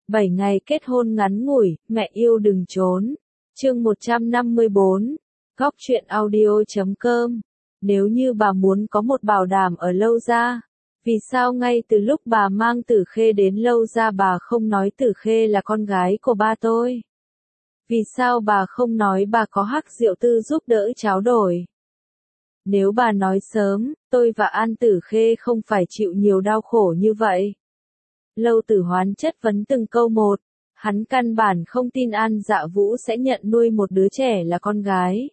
7 ngày kết hôn ngắn ngủi, mẹ yêu đừng trốn. Chương 154, Góc truyện audio.com. Nếu như bà muốn có một bảo đảm ở Lâu Gia, vì sao ngay từ lúc bà mang Tử Khê đến Lâu Gia bà không nói Tử Khê là con gái của ba tôi? Vì sao bà không nói bà có Hắc Diệu Tư giúp đỡ tráo đổi? Nếu bà nói sớm, tôi và An Tử Khê không phải chịu nhiều đau khổ như vậy. Lâu Tử Hoán chất vấn từng câu một, hắn căn bản không tin An Dạ Vũ sẽ nhận nuôi một đứa trẻ là con gái.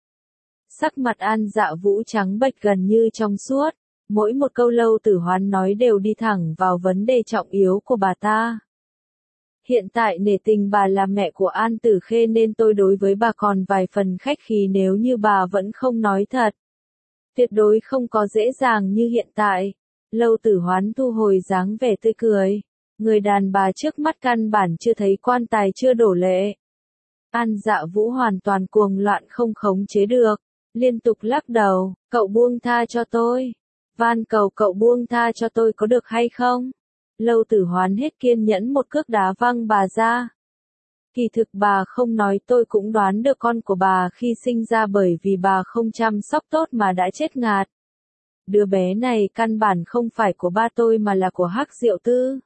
Sắc mặt An Dạ Vũ trắng bệch gần như trong suốt, mỗi một câu Lâu Tử Hoán nói đều đi thẳng vào vấn đề trọng yếu của bà ta. Hiện tại nể tình bà là mẹ của An Tử Khê nên tôi đối với bà còn vài phần khách khí nếu như bà vẫn không nói thật. Tuyệt đối không có dễ dàng như hiện tại. Lâu Tử Hoán thu hồi dáng vẻ tươi cười. Người đàn bà trước mắt căn bản chưa thấy quan tài chưa đổ lệ. An Dạ Vũ hoàn toàn cuồng loạn không khống chế được. Liên tục lắc đầu, cậu buông tha cho tôi. Van cầu cậu buông tha cho tôi có được hay không? Lâu Tử Hoán hết kiên nhẫn một cước đá văng bà ra. Kỳ thực bà không nói tôi cũng đoán được con của bà khi sinh ra bởi vì bà không chăm sóc tốt mà đã chết ngạt. Đứa bé này căn bản không phải của ba tôi mà là của Hắc Diệu Tư.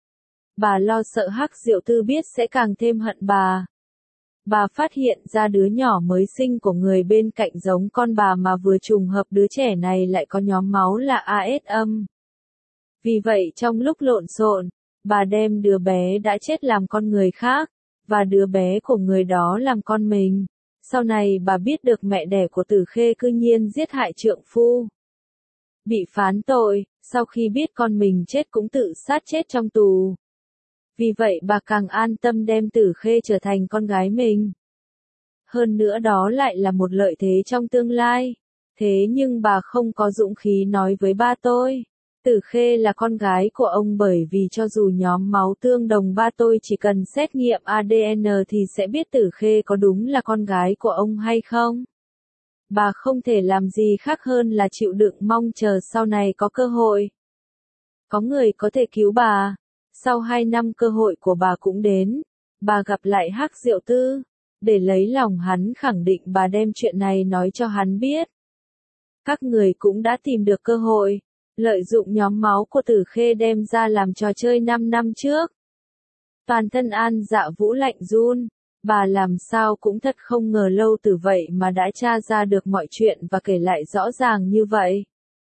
Bà lo sợ Hắc Diệu Tư biết sẽ càng thêm hận bà. Bà phát hiện ra đứa nhỏ mới sinh của người bên cạnh giống con bà mà vừa trùng hợp đứa trẻ này lại có nhóm máu là AS âm. Vì vậy trong lúc lộn xộn, bà đem đứa bé đã chết làm con người khác, và đứa bé của người đó làm con mình. Sau này bà biết được mẹ đẻ của Tử Khê cư nhiên giết hại trượng phu. Bị phán tội, sau khi biết con mình chết cũng tự sát chết trong tù. Vì vậy bà càng an tâm đem Tử Khê trở thành con gái mình. Hơn nữa đó lại là một lợi thế trong tương lai. Thế nhưng bà không có dũng khí nói với ba tôi. Tử Khê là con gái của ông bởi vì cho dù nhóm máu tương đồng ba tôi chỉ cần xét nghiệm ADN thì sẽ biết Tử Khê có đúng là con gái của ông hay không. Bà không thể làm gì khác hơn là chịu đựng mong chờ sau này có cơ hội. Có người có thể cứu bà. Sau 2 năm cơ hội của bà cũng đến. Bà gặp lại Hắc Diệu Tư. Để lấy lòng hắn khẳng định bà đem chuyện này nói cho hắn biết. Các người cũng đã tìm được cơ hội. Lợi dụng nhóm máu của Tử Khê đem ra làm trò chơi 5 năm trước. Toàn thân An Dạ Vũ lạnh run. Bà làm sao cũng thật không ngờ Lâu Tử vậy mà đã tra ra được mọi chuyện và kể lại rõ ràng như vậy.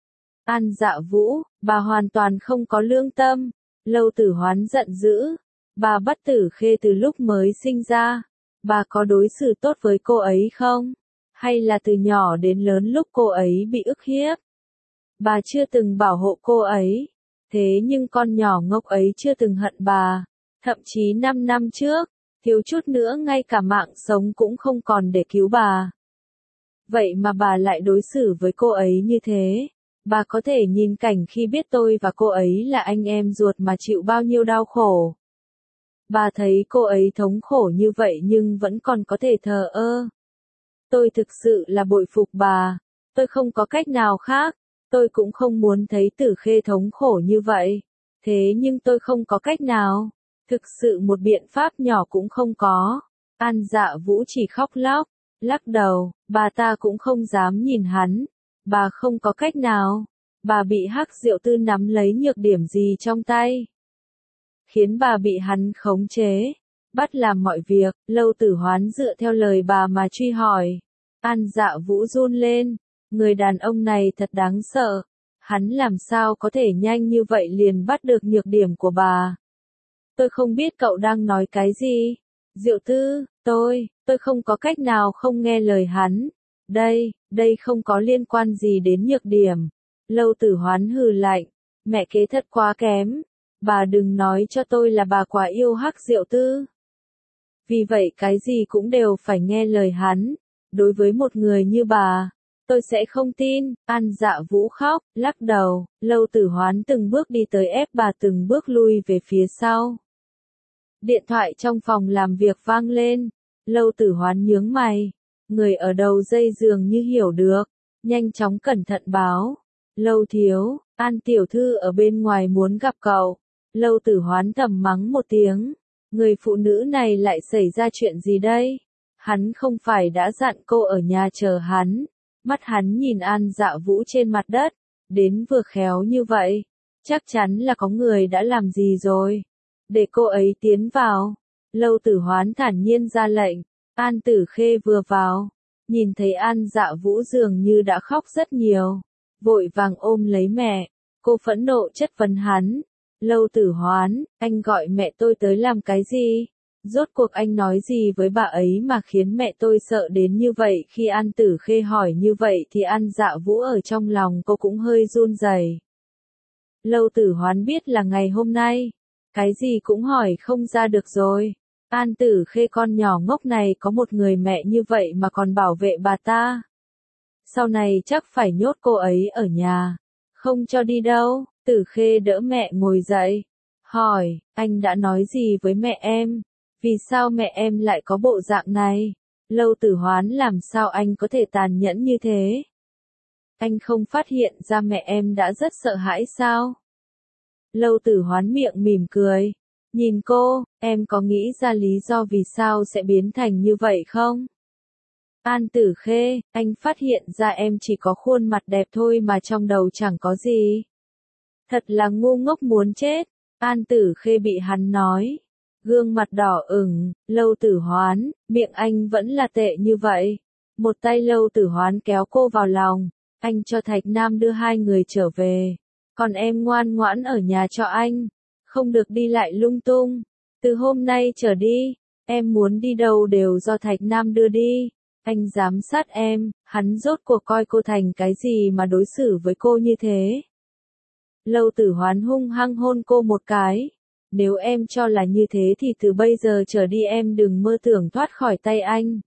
An Dạ Vũ, bà hoàn toàn không có lương tâm. Lâu Tử Hoán giận dữ. Bà bắt Tử Khê từ lúc mới sinh ra. Bà có đối xử tốt với cô ấy không? Hay là từ nhỏ đến lớn lúc cô ấy bị ức hiếp? Bà chưa từng bảo hộ cô ấy. Thế nhưng con nhỏ ngốc ấy chưa từng hận bà. Thậm chí 5 năm trước, thiếu chút nữa ngay cả mạng sống cũng không còn để cứu bà. Vậy mà bà lại đối xử với cô ấy như thế. Bà có thể nhìn cảnh khi biết tôi và cô ấy là anh em ruột mà chịu bao nhiêu đau khổ. Bà thấy cô ấy thống khổ như vậy nhưng vẫn còn có thể thờ ơ. Tôi thực sự là bội phục bà. Tôi không có cách nào khác. Tôi cũng không muốn thấy Tử Khê thống khổ như vậy. Thế nhưng tôi không có cách nào. Thực sự một biện pháp nhỏ cũng không có. An Dạ Vũ chỉ khóc lóc, lắc đầu, bà ta cũng không dám nhìn hắn. Bà không có cách nào. Bà bị Hắc Diệu Tư nắm lấy nhược điểm gì trong tay. Khiến bà bị hắn khống chế. Bắt làm mọi việc, Lâu Tử Hoán dựa theo lời bà mà truy hỏi. An Dạ Vũ run lên. Người đàn ông này thật đáng sợ. Hắn làm sao có thể nhanh như vậy liền bắt được nhược điểm của bà. Tôi không biết cậu đang nói cái gì. Diệu Tư, tôi không có cách nào không nghe lời hắn. Đây không có liên quan gì đến nhược điểm. Lâu Tử Hoán hừ lạnh. Mẹ kế thật quá kém. Bà đừng nói cho tôi là bà quá yêu Hắc Diệu Tư. Vì vậy cái gì cũng đều phải nghe lời hắn. Đối với một người như bà, tôi sẽ không tin. An Dạ Vũ khóc, lắc đầu. Lâu Tử Hoán từng bước đi tới ép bà từng bước lui về phía sau. Điện thoại trong phòng làm việc vang lên. Lâu Tử Hoán nhướng mày. Người ở đầu dây dường như hiểu được. Nhanh chóng cẩn thận báo. Lâu thiếu, An tiểu thư ở bên ngoài muốn gặp cậu. Lâu Tử Hoán thầm mắng một tiếng. Người phụ nữ này lại xảy ra chuyện gì đây? Hắn không phải đã dặn cô ở nhà chờ hắn. Mắt hắn nhìn An Dạ Vũ trên mặt đất, đến vừa khéo như vậy, chắc chắn là có người đã làm gì rồi. Để cô ấy tiến vào. Lâu Tử Hoán thản nhiên ra lệnh. An Tử Khê vừa vào, nhìn thấy An Dạ Vũ dường như đã khóc rất nhiều, vội vàng ôm lấy mẹ. Cô phẫn nộ chất vấn hắn. Lâu Tử Hoán, anh gọi mẹ tôi tới làm cái gì? Rốt cuộc anh nói gì với bà ấy mà khiến mẹ tôi sợ đến như vậy? Khi An Tử Khê hỏi như vậy thì An Dạ Vũ ở trong lòng cô cũng hơi run rẩy. Lâu Tử Hoán biết là ngày hôm nay, cái gì cũng hỏi không ra được rồi. An Tử Khê con nhỏ ngốc này có một người mẹ như vậy mà còn bảo vệ bà ta. Sau này chắc phải nhốt cô ấy ở nhà, không cho đi đâu. Tử Khê đỡ mẹ ngồi dậy, hỏi, anh đã nói gì với mẹ em? Vì sao mẹ em lại có bộ dạng này? Lâu Tử Hoán, làm sao anh có thể tàn nhẫn như thế? Anh không phát hiện ra mẹ em đã rất sợ hãi sao? Lâu Tử Hoán miệng mỉm cười, nhìn cô, em có nghĩ ra lý do vì sao sẽ biến thành như vậy không? An Tử Khê, anh phát hiện ra em chỉ có khuôn mặt đẹp thôi mà trong đầu chẳng có gì. Thật là ngu ngốc muốn chết. An Tử Khê bị hắn nói, gương mặt đỏ ửng. Lâu Tử Hoán, miệng anh vẫn là tệ như vậy. Một tay Lâu Tử Hoán kéo cô vào lòng, anh cho Thạch Nam đưa hai người trở về, còn em ngoan ngoãn ở nhà cho anh, không được đi lại lung tung. Từ hôm nay trở đi, em muốn đi đâu đều do Thạch Nam đưa đi. Anh giám sát em. Hắn rốt cuộc coi cô thành cái gì mà đối xử với cô như thế? Lâu Tử Hoán hung hăng hôn cô một cái. Nếu em cho là như thế thì từ bây giờ trở đi em đừng mơ tưởng thoát khỏi tay anh.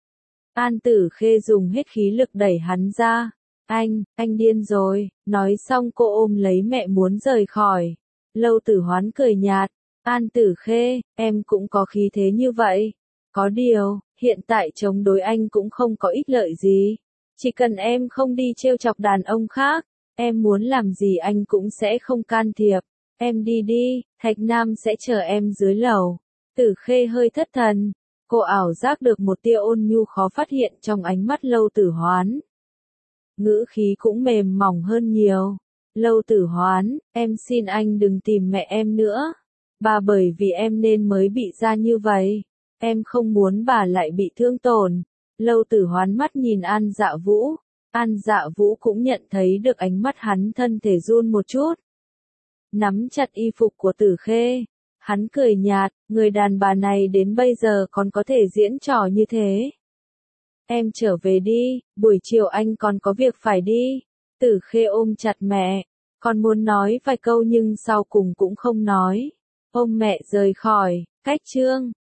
An Tử Khê dùng hết khí lực đẩy hắn ra. Anh điên rồi. Nói xong cô ôm lấy mẹ muốn rời khỏi. Lâu Tử Hoán cười nhạt. An Tử Khê, em cũng có khí thế như vậy. Có điều, hiện tại chống đối anh cũng không có ích lợi gì. Chỉ cần em không đi trêu chọc đàn ông khác, em muốn làm gì anh cũng sẽ không can thiệp. Em đi đi, Thạch Nam sẽ chờ em dưới lầu. Tử Khê hơi thất thần. Cô ảo giác được một tia ôn nhu khó phát hiện trong ánh mắt Lâu Tử Hoán. Ngữ khí cũng mềm mỏng hơn nhiều. Lâu Tử Hoán, em xin anh đừng tìm mẹ em nữa. Bà bởi vì em nên mới bị ra như vậy. Em không muốn bà lại bị thương tổn. Lâu Tử Hoán mắt nhìn An Dạ Vũ. An Dạ Vũ cũng nhận thấy được ánh mắt hắn, thân thể run một chút. Nắm chặt y phục của Tử Khê. Hắn cười nhạt, người đàn bà này đến bây giờ còn có thể diễn trò như thế. Em trở về đi, buổi chiều anh còn có việc phải đi. Tử Khê ôm chặt mẹ, còn muốn nói vài câu nhưng sau cùng cũng không nói. Ôm mẹ rời khỏi, cách chương.